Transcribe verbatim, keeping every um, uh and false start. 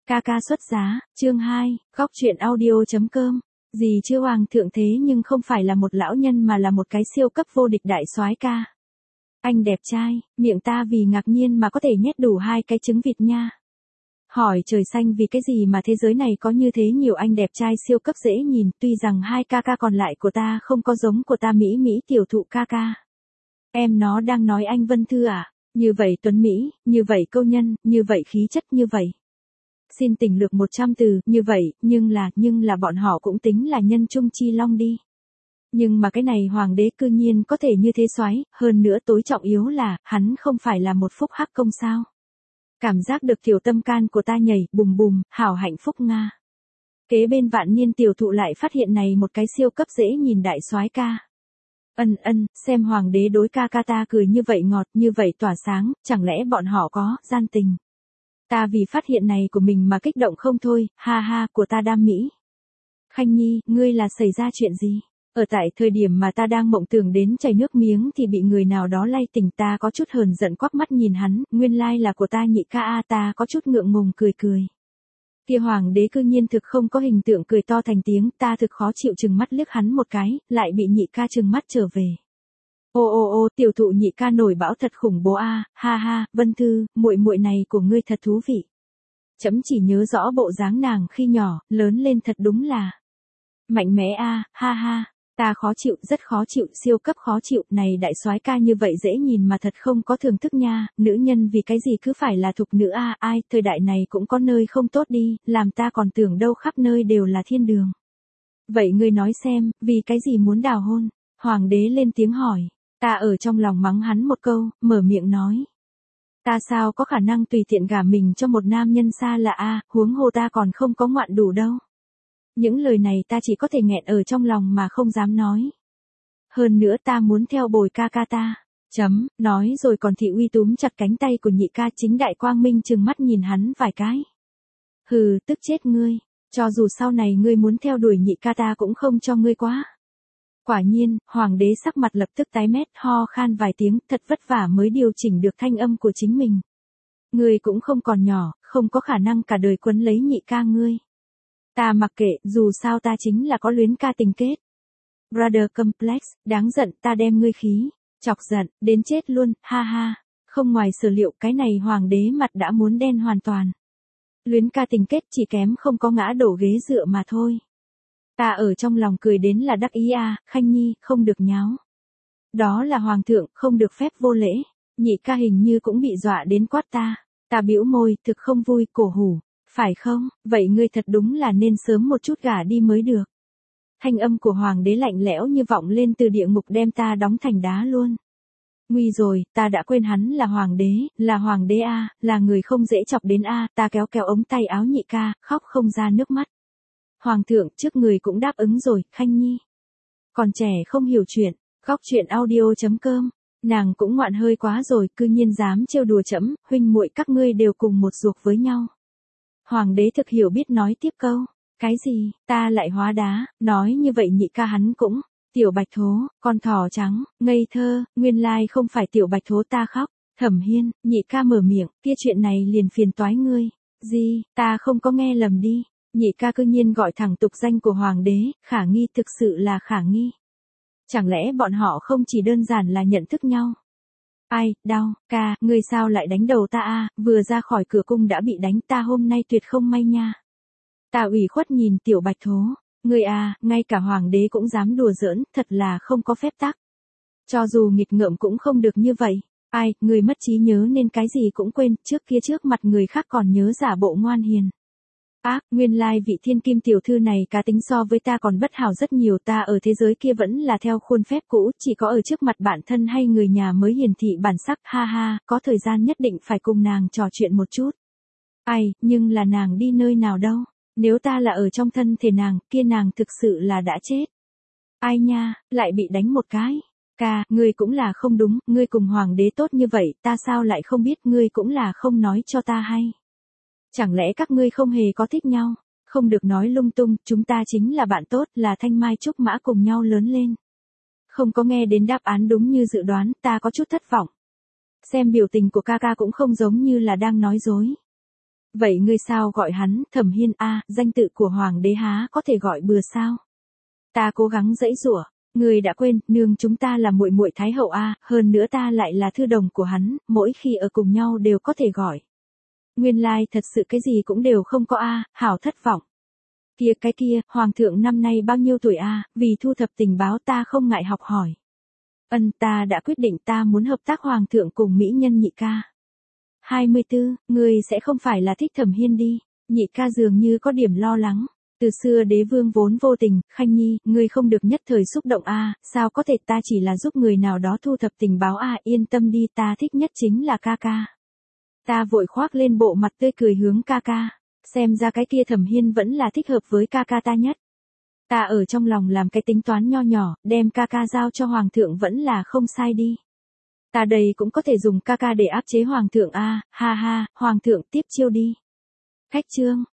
Ca ca xuất giá, chương hai, góc truyện audio.com. Gì chưa hoàng thượng thế nhưng không phải là một lão nhân mà là một cái siêu cấp vô địch đại soái ca. Anh đẹp trai, miệng ta vì ngạc nhiên mà có thể nhét đủ hai cái trứng vịt nha. Hỏi trời xanh vì cái gì mà thế giới này có như thế nhiều anh đẹp trai siêu cấp dễ nhìn, tuy rằng hai ca ca còn lại của ta không có giống của ta mỹ mỹ tiểu thụ ca ca. Em nó đang nói anh Vân Thư à? Như vậy tuấn Mỹ, như vậy câu nhân, như vậy khí chất như vậy. Xin tỉnh lược một trăm từ, như vậy, nhưng là, nhưng là bọn họ cũng tính là nhân trung chi long đi. Nhưng mà cái này hoàng đế cư nhiên có thể như thế soái, hơn nữa tối trọng yếu là, hắn không phải là một phúc hắc công sao. Cảm giác được tiểu tâm can của ta nhảy, bùm bùm, hảo hạnh phúc Nga. Kế bên vạn niên tiểu thụ lại phát hiện này một cái siêu cấp dễ nhìn đại soái ca. Ân ân, xem hoàng đế đối ca ca ta cười như vậy ngọt, như vậy tỏa sáng, chẳng lẽ bọn họ có, gian tình. Ta vì phát hiện này của mình mà kích động không thôi, ha ha, của ta đam mỹ. Khanh Nhi, ngươi là xảy ra chuyện gì? Ở tại thời điểm mà ta đang mộng tưởng đến chảy nước miếng thì bị người nào đó lay tỉnh, ta có chút hờn giận quắc mắt nhìn hắn, nguyên lai là của ta nhị ca a, ta có chút ngượng ngùng cười cười. Kia hoàng đế cư nhiên thực không có hình tượng cười to thành tiếng, ta thực khó chịu chừng mắt liếc hắn một cái, lại bị nhị ca chừng mắt trở về. Ô ô ô, tiểu thụ nhị ca nổi bão thật khủng bố a, ha ha, Vân Thư, muội muội này của ngươi thật thú vị. Chấm chỉ nhớ rõ bộ dáng nàng khi nhỏ, lớn lên thật đúng là mạnh mẽ a, ha ha, ta khó chịu, rất khó chịu, siêu cấp khó chịu, này đại soái ca như vậy dễ nhìn mà thật không có thưởng thức nha, nữ nhân vì cái gì cứ phải là thục nữ a, ai, thời đại này cũng có nơi không tốt đi, làm ta còn tưởng đâu khắp nơi đều là thiên đường. Vậy ngươi nói xem, vì cái gì muốn đào hôn? Hoàng đế lên tiếng hỏi. Ta ở trong lòng mắng hắn một câu, mở miệng nói. Ta sao có khả năng tùy tiện gả mình cho một nam nhân xa lạ a, huống hồ ta còn không có ngoạn đủ đâu. Những lời này ta chỉ có thể nghẹn ở trong lòng mà không dám nói. Hơn nữa ta muốn theo bồi ca ca ta. Chấm, nói rồi còn thị uy túm chặt cánh tay của nhị ca, chính đại quang minh trừng mắt nhìn hắn vài cái. Hừ, tức chết ngươi, cho dù sau này ngươi muốn theo đuổi nhị ca ta cũng không cho ngươi quá. Quả nhiên, hoàng đế sắc mặt lập tức tái mét, ho khan vài tiếng, thật vất vả mới điều chỉnh được thanh âm của chính mình. Ngươi cũng không còn nhỏ, không có khả năng cả đời quấn lấy nhị ca ngươi. Ta mặc kệ, dù sao ta chính là có luyến ca tình kết. Brother complex, đáng giận, ta đem ngươi khí, chọc giận, đến chết luôn, ha ha. Không ngoài sở liệu, cái này hoàng đế mặt đã muốn đen hoàn toàn. Luyến ca tình kết chỉ kém không có ngã đổ ghế dựa mà thôi. Ta ở trong lòng cười đến là đắc ý a, Khanh Nhi, không được nháo. Đó là hoàng thượng, không được phép vô lễ. Nhị ca hình như cũng bị dọa đến quát ta. Ta bĩu môi, thực không vui, cổ hủ. Phải không, vậy ngươi thật đúng là nên sớm một chút gả đi mới được. Thanh âm của hoàng đế lạnh lẽo như vọng lên từ địa ngục đem ta đóng thành đá luôn. Nguy rồi, ta đã quên hắn là hoàng đế, là hoàng đế a, là người không dễ chọc đến a, ta kéo kéo ống tay áo nhị ca, khóc không ra nước mắt. Hoàng thượng, trước người cũng đáp ứng rồi, Khanh Nhi. Còn trẻ không hiểu chuyện, góc truyện audio.com, nàng cũng ngoạn hơi quá rồi, cư nhiên dám trêu đùa trẫm, huynh muội các ngươi đều cùng một ruột với nhau. Hoàng đế thực hiểu biết nói tiếp câu, cái gì, ta lại hóa đá, nói như vậy nhị ca hắn cũng, tiểu bạch thố, con thỏ trắng, ngây thơ, nguyên lai không phải tiểu bạch thố ta khóc, Thẩm Hiên, nhị ca mở miệng, kia chuyện này liền phiền toái ngươi, gì, ta không có nghe lầm đi. Nhị ca cư nhiên gọi thẳng tục danh của hoàng đế, khả nghi, thực sự là khả nghi. Chẳng lẽ bọn họ không chỉ đơn giản là nhận thức nhau? Ai, đau, ca, ngươi sao lại đánh đầu ta a, vừa ra khỏi cửa cung đã bị đánh, ta hôm nay tuyệt không may nha. Ta ủy khuất nhìn tiểu bạch thố, ngươi a, ngay cả hoàng đế cũng dám đùa giỡn, thật là không có phép tắc. Cho dù nghịch ngợm cũng không được như vậy. Ai, ngươi mất trí nhớ nên cái gì cũng quên, trước kia trước mặt người khác còn nhớ giả bộ ngoan hiền. Ác, nguyên lai vị thiên kim tiểu thư này cá tính so với ta còn bất hảo rất nhiều, ta ở thế giới kia vẫn là theo khuôn phép cũ, chỉ có ở trước mặt bạn thân hay người nhà mới hiển thị bản sắc, ha ha, có thời gian nhất định phải cùng nàng trò chuyện một chút. Ai, nhưng là nàng đi nơi nào đâu, nếu ta là ở trong thân thể nàng, kia nàng thực sự là đã chết. Ai nha, lại bị đánh một cái. Ca, ngươi cũng là không đúng, ngươi cùng hoàng đế tốt như vậy, ta sao lại không biết, ngươi cũng là không nói cho ta hay. Chẳng lẽ các ngươi không hề có thích nhau? Không được nói lung tung, chúng ta chính là bạn tốt, là thanh mai trúc mã cùng nhau lớn lên. Không có nghe đến đáp án đúng như dự đoán, ta có chút thất vọng. Xem biểu tình của ca ca cũng không giống như là đang nói dối. Vậy ngươi sao gọi hắn, Thẩm Hiên a, danh tự của hoàng đế há có thể gọi bừa sao? Ta cố gắng giãy giụa, ngươi đã quên, nương chúng ta là muội muội thái hậu a, hơn nữa ta lại là thư đồng của hắn, mỗi khi ở cùng nhau đều có thể gọi. Nguyên lai thật sự cái gì cũng đều không có a, hảo thất vọng. Kia cái kia, hoàng thượng năm nay bao nhiêu tuổi a, vì thu thập tình báo ta không ngại học hỏi. Ân, ta đã quyết định ta muốn hợp tác hoàng thượng cùng mỹ nhân nhị ca. hai mươi tư, ngươi sẽ không phải là thích Thẩm Hiên đi, nhị ca dường như có điểm lo lắng. Từ xưa đế vương vốn vô tình, Khanh Nhi, ngươi không được nhất thời xúc động a, sao có thể, ta chỉ là giúp người nào đó thu thập tình báo a, yên tâm đi, ta thích nhất chính là ca ca. Ta vội khoác lên bộ mặt tươi cười hướng ca ca, xem ra cái kia Thẩm Hiên vẫn là thích hợp với ca ca ta nhất. Ta ở trong lòng làm cái tính toán nho nhỏ, đem ca ca giao cho hoàng thượng vẫn là không sai đi. Ta đây cũng có thể dùng ca ca để áp chế hoàng thượng a, ha ha, hoàng thượng tiếp chiêu đi. Khách trương,